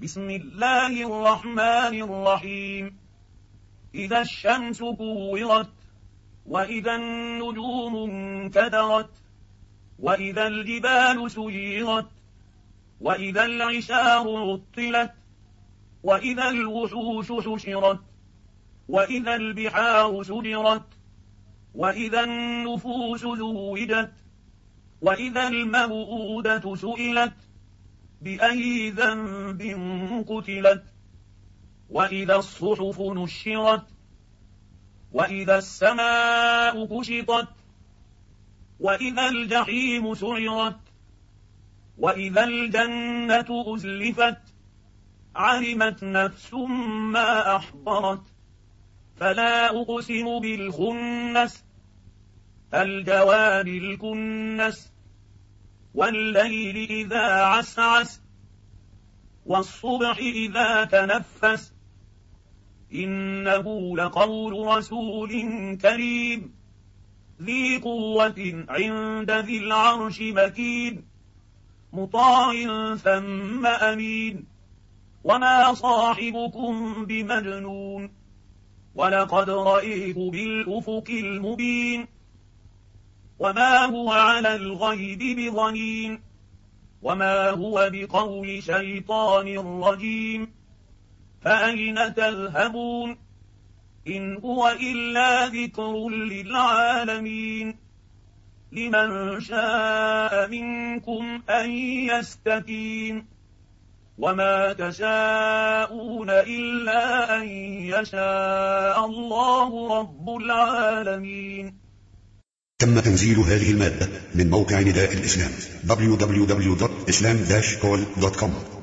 بسم الله الرحمن الرحيم. إذا الشمس كورت، وإذا النجوم انكدرت، وإذا الجبال سيرت، وإذا العشار عطلت، وإذا الوحوش حشرت، وإذا البحار سجرت، وإذا النفوس زوجت، وإذا الموءودة سئلت بأي ذنب قتلت، وإذا الصحف نشرت، وإذا السماء كشطت، وإذا الجحيم سعرت، وإذا الجنة أزلفت، علمت نفس ما أحضرت. فلا أقسم بالخنس، الجوار الكنس، والليل إذا عسعس، والصبح إذا تنفس، إنه لقول رسول كريم ذي قوة عند ذي العرش مكين، مطاع ثم أمين. وما صاحبكم بمجنون، ولقد رأيه بالأفق المبين. وما هو على الغيب بضنين، وما هو بقول شيطان رجيم. فأين تذهبون؟ إن هو إلا ذكر للعالمين، لمن شاء منكم أن يستقيم. وما تشاءون إلا أن يشاء الله رب العالمين. تم تنزيل هذه المادة من موقع نداء الإسلام www.islam-call.com.